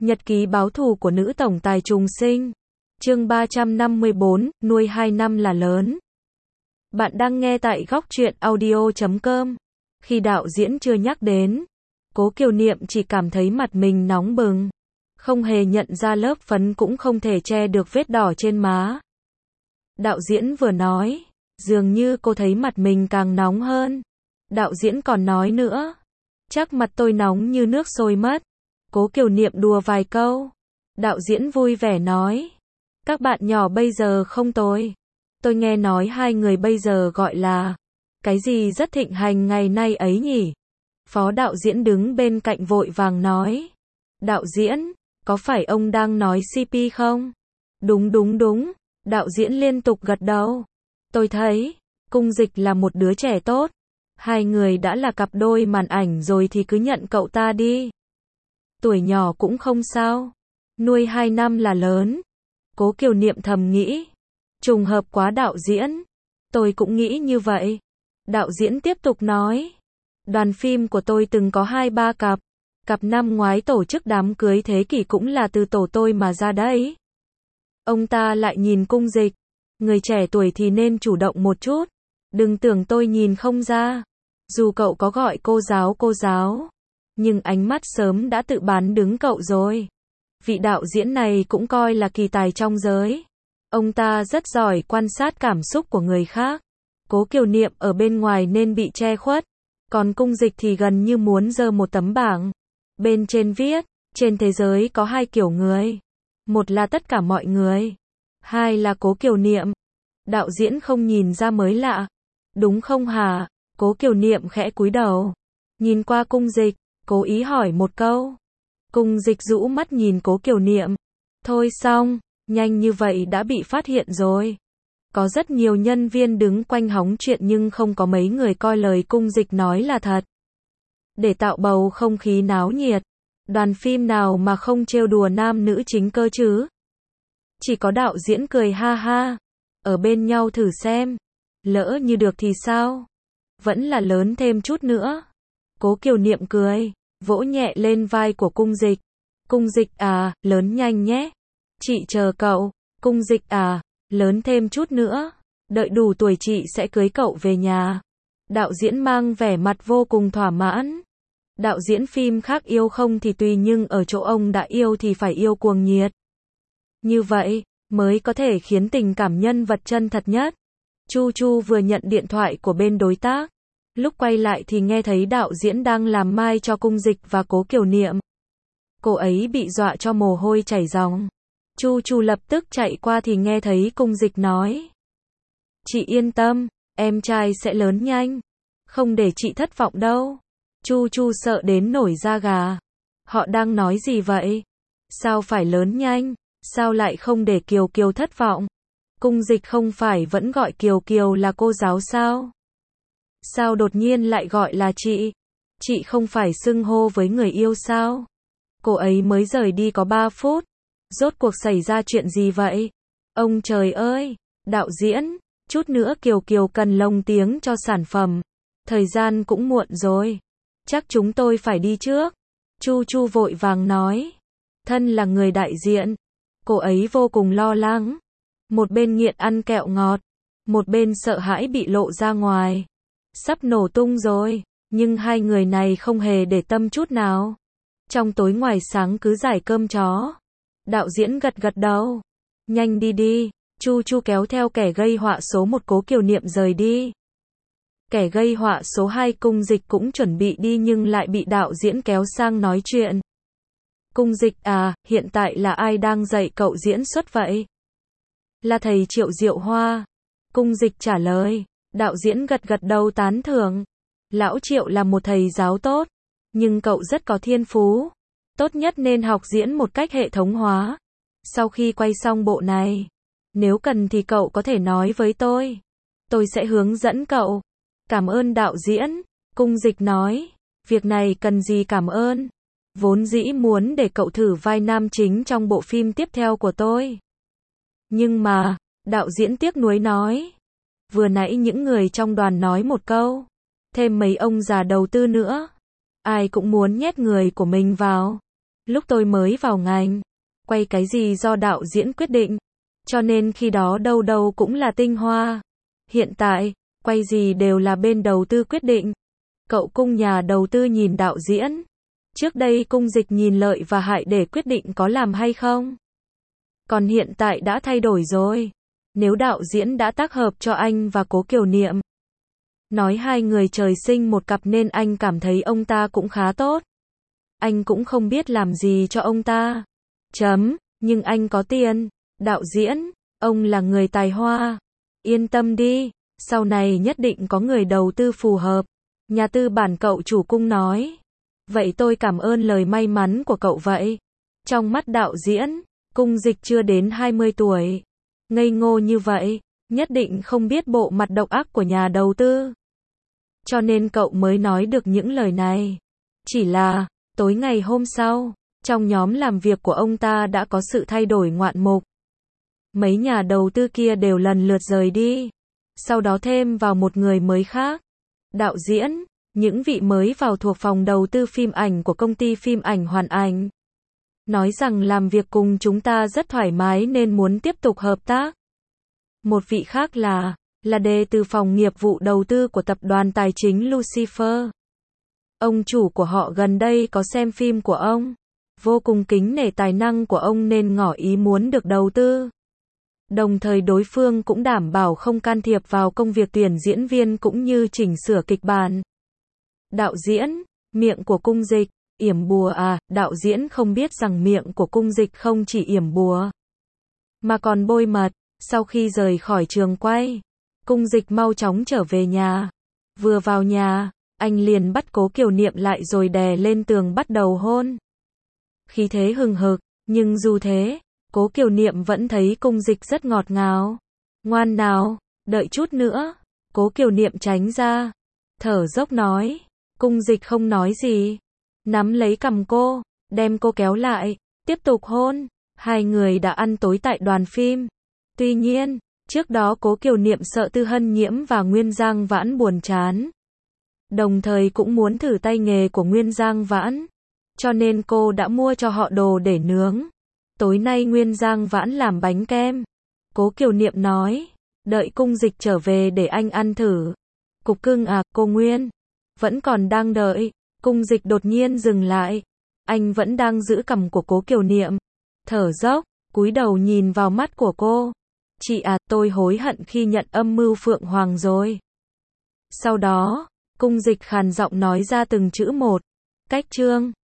Nhật ký báo thù của nữ tổng tài trùng sinh. Chương 354, nuôi 2 năm là lớn. Bạn đang nghe tại góc truyện audio.com. Khi đạo diễn chưa nhắc đến, Cố Kiều Niệm chỉ cảm thấy mặt mình nóng bừng. Không hề nhận ra lớp phấn cũng không thể che được vết đỏ trên má. Đạo diễn vừa nói, dường như cô thấy mặt mình càng nóng hơn. Đạo diễn còn nói nữa, chắc mặt tôi nóng như nước sôi mất. Cố Kiều Niệm đùa vài câu. Đạo diễn vui vẻ nói, các bạn nhỏ bây giờ không tồi. Tôi nghe nói hai người bây giờ gọi là cái gì rất thịnh hành ngày nay ấy nhỉ? Phó đạo diễn đứng bên cạnh vội vàng nói, đạo diễn, có phải ông đang nói CP không? Đúng. Đạo diễn liên tục gật đầu. Tôi thấy, Cung Dịch là một đứa trẻ tốt. Hai người đã là cặp đôi màn ảnh rồi thì cứ nhận cậu ta đi. Tuổi nhỏ cũng không sao. Nuôi 2 năm là lớn. Cố Kiều Niệm thầm nghĩ. Trùng hợp quá đạo diễn. Tôi cũng nghĩ như vậy. Đạo diễn tiếp tục nói. Đoàn phim của tôi từng có 2-3 cặp. Cặp năm ngoái tổ chức đám cưới thế kỷ cũng là từ tổ tôi mà ra đấy. Ông ta lại nhìn Cung Dịch. Người trẻ tuổi thì nên chủ động một chút. Đừng tưởng tôi nhìn không ra. Dù cậu có gọi cô giáo. Nhưng ánh mắt sớm đã tự bán đứng cậu rồi. Vị đạo diễn này cũng coi là kỳ tài trong giới. Ông ta rất giỏi quan sát cảm xúc của người khác. Cố Kiều Niệm ở bên ngoài nên bị che khuất. Còn Cung Dịch thì gần như muốn giơ một tấm bảng. Bên trên viết, trên thế giới có 2 kiểu người. Một là tất cả mọi người. 2 là Cố Kiều Niệm. Đạo diễn không nhìn ra mới lạ. Đúng không hả? Cố Kiều Niệm khẽ cúi đầu. Nhìn qua Cung Dịch, cố ý hỏi một câu. Cung Dịch rũ mắt nhìn Cố Kiều Niệm. Thôi xong, nhanh như vậy đã bị phát hiện rồi. Có rất nhiều nhân viên đứng quanh hóng chuyện nhưng không có mấy người coi lời Cung Dịch nói là thật. Để tạo bầu không khí náo nhiệt, đoàn phim nào mà không trêu đùa nam nữ chính cơ chứ? Chỉ có đạo diễn cười ha ha. Ở bên nhau thử xem. Lỡ như được thì sao? Vẫn là lớn thêm chút nữa. Cố Kiều Niệm cười, vỗ nhẹ lên vai của Cung Dịch. Cung Dịch à, lớn nhanh nhé. Chị chờ cậu. Cung Dịch à, lớn thêm chút nữa. Đợi đủ tuổi chị sẽ cưới cậu về nhà. Đạo diễn mang vẻ mặt vô cùng thỏa mãn. Đạo diễn phim khác yêu không thì tùy nhưng ở chỗ ông đã yêu thì phải yêu cuồng nhiệt. Như vậy, mới có thể khiến tình cảm nhân vật chân thật nhất. Chu vừa nhận điện thoại của bên đối tác. Lúc quay lại thì nghe thấy đạo diễn đang làm mai cho Cung Dịch và Cố Kiều Niệm. Cô ấy bị dọa cho mồ hôi chảy ròng. Chu lập tức chạy qua thì nghe thấy Cung Dịch nói. Chị yên tâm, em trai sẽ lớn nhanh. Không để chị thất vọng đâu. Chu sợ đến nổi da gà. Họ đang nói gì vậy? Sao phải lớn nhanh? Sao lại không để Kiều thất vọng? Cung Dịch không phải vẫn gọi Kiều là cô giáo sao? Sao đột nhiên lại gọi là chị? Chị không phải xưng hô với người yêu sao? Cô ấy mới rời đi có 3 phút. Rốt cuộc xảy ra chuyện gì vậy? Ông trời ơi! Đạo diễn, chút nữa Kiều cần lồng tiếng cho sản phẩm. Thời gian cũng muộn rồi. Chắc chúng tôi phải đi trước. Chu vội vàng nói. Thân là người đại diện. Cô ấy vô cùng lo lắng. Một bên nghiện ăn kẹo ngọt. Một bên sợ hãi bị lộ ra ngoài. Sắp nổ tung rồi. Nhưng hai người này không hề để tâm chút nào. Trong tối ngoài sáng cứ giải cơm chó. Đạo diễn gật đầu. Nhanh đi. Chu kéo theo kẻ gây họa số 1 Cố Kiều Niệm rời đi. Kẻ gây họa số 2 Cung Dịch cũng chuẩn bị đi nhưng lại bị đạo diễn kéo sang nói chuyện. Cung Dịch à, hiện tại là ai đang dạy cậu diễn xuất vậy? Là thầy Triệu Diệu Hoa. Cung Dịch trả lời. Đạo diễn gật đầu tán thưởng. Lão Triệu là một thầy giáo tốt. Nhưng cậu rất có thiên phú. Tốt nhất nên học diễn một cách hệ thống hóa. Sau khi quay xong bộ này, nếu cần thì cậu có thể nói với tôi. Tôi sẽ hướng dẫn cậu. Cảm ơn đạo diễn. Cung Dịch nói. Việc này cần gì cảm ơn. Vốn dĩ muốn để cậu thử vai nam chính trong bộ phim tiếp theo của tôi. Nhưng mà, đạo diễn tiếc nuối nói. Vừa nãy những người trong đoàn nói một câu. Thêm mấy ông già đầu tư nữa. Ai cũng muốn nhét người của mình vào. Lúc tôi mới vào ngành, quay cái gì do đạo diễn quyết định. Cho nên khi đó đâu đâu cũng là tinh hoa. Hiện tại, quay gì đều là bên đầu tư quyết định. Cậu Cung nhà đầu tư nhìn đạo diễn. Trước đây Cung Dịch nhìn lợi và hại để quyết định có làm hay không. Còn hiện tại đã thay đổi rồi. Nếu đạo diễn đã tác hợp cho anh và Cố Kiều Niệm, nói hai người trời sinh một cặp nên anh cảm thấy ông ta cũng khá tốt. Anh cũng không biết làm gì cho ông ta. Nhưng anh có tiền. Đạo diễn, ông là người tài hoa. Yên tâm đi, sau này nhất định có người đầu tư phù hợp. Nhà tư bản cậu chủ Cung nói. Vậy tôi cảm ơn lời may mắn của cậu vậy. Trong mắt đạo diễn, Cung Dịch chưa đến 20 tuổi. Ngây ngô như vậy, nhất định không biết bộ mặt độc ác của nhà đầu tư. Cho nên cậu mới nói được những lời này. Chỉ là, tối ngày hôm sau, trong nhóm làm việc của ông ta đã có sự thay đổi ngoạn mục. Mấy nhà đầu tư kia đều lần lượt rời đi. Sau đó thêm vào một người mới khác. Đạo diễn, những vị mới vào thuộc phòng đầu tư phim ảnh của công ty phim ảnh Hoàn Ảnh. Nói rằng làm việc cùng chúng ta rất thoải mái nên muốn tiếp tục hợp tác. Một vị khác là đề từ phòng nghiệp vụ đầu tư của tập đoàn tài chính Lucifer. Ông chủ của họ gần đây có xem phim của ông. Vô cùng kính nể tài năng của ông nên ngỏ ý muốn được đầu tư. Đồng thời đối phương cũng đảm bảo không can thiệp vào công việc tuyển diễn viên cũng như chỉnh sửa kịch bản. Đạo diễn, miệng của Cung Dịch, yểm bùa à, đạo diễn không biết rằng miệng của Cung Dịch không chỉ yểm bùa, mà còn bôi mật. Sau khi rời khỏi trường quay, Cung Dịch mau chóng trở về nhà. Vừa vào nhà, anh liền bắt Cố Kiều Niệm lại rồi đè lên tường bắt đầu hôn. Khí thế hừng hực, nhưng dù thế, Cố Kiều Niệm vẫn thấy Cung Dịch rất ngọt ngào. Ngoan nào, đợi chút nữa. Cố Kiều Niệm tránh ra, thở dốc nói. Cung Dịch không nói gì, nắm lấy cằm cô, đem cô kéo lại, tiếp tục hôn. Hai người đã ăn tối tại đoàn phim. Tuy nhiên, trước đó Cố Kiều Niệm sợ Tư Hân Nhiễm và Nguyên Giang Vãn buồn chán. Đồng thời cũng muốn thử tay nghề của Nguyên Giang Vãn. Cho nên cô đã mua cho họ đồ để nướng. Tối nay Nguyên Giang Vãn làm bánh kem. Cố Kiều Niệm nói, đợi Cung Dịch trở về để anh ăn thử. Cục cưng à, cô Nguyên. Vẫn còn đang đợi. Cung Dịch đột nhiên dừng lại. Anh vẫn đang giữ cằm của Cố Kiều Niệm. Thở dốc, cúi đầu nhìn vào mắt của cô. Chị à, tôi hối hận khi nhận âm mưu Phượng Hoàng rồi. Sau đó, Cung Dịch khàn giọng nói ra từng chữ một. Cách chương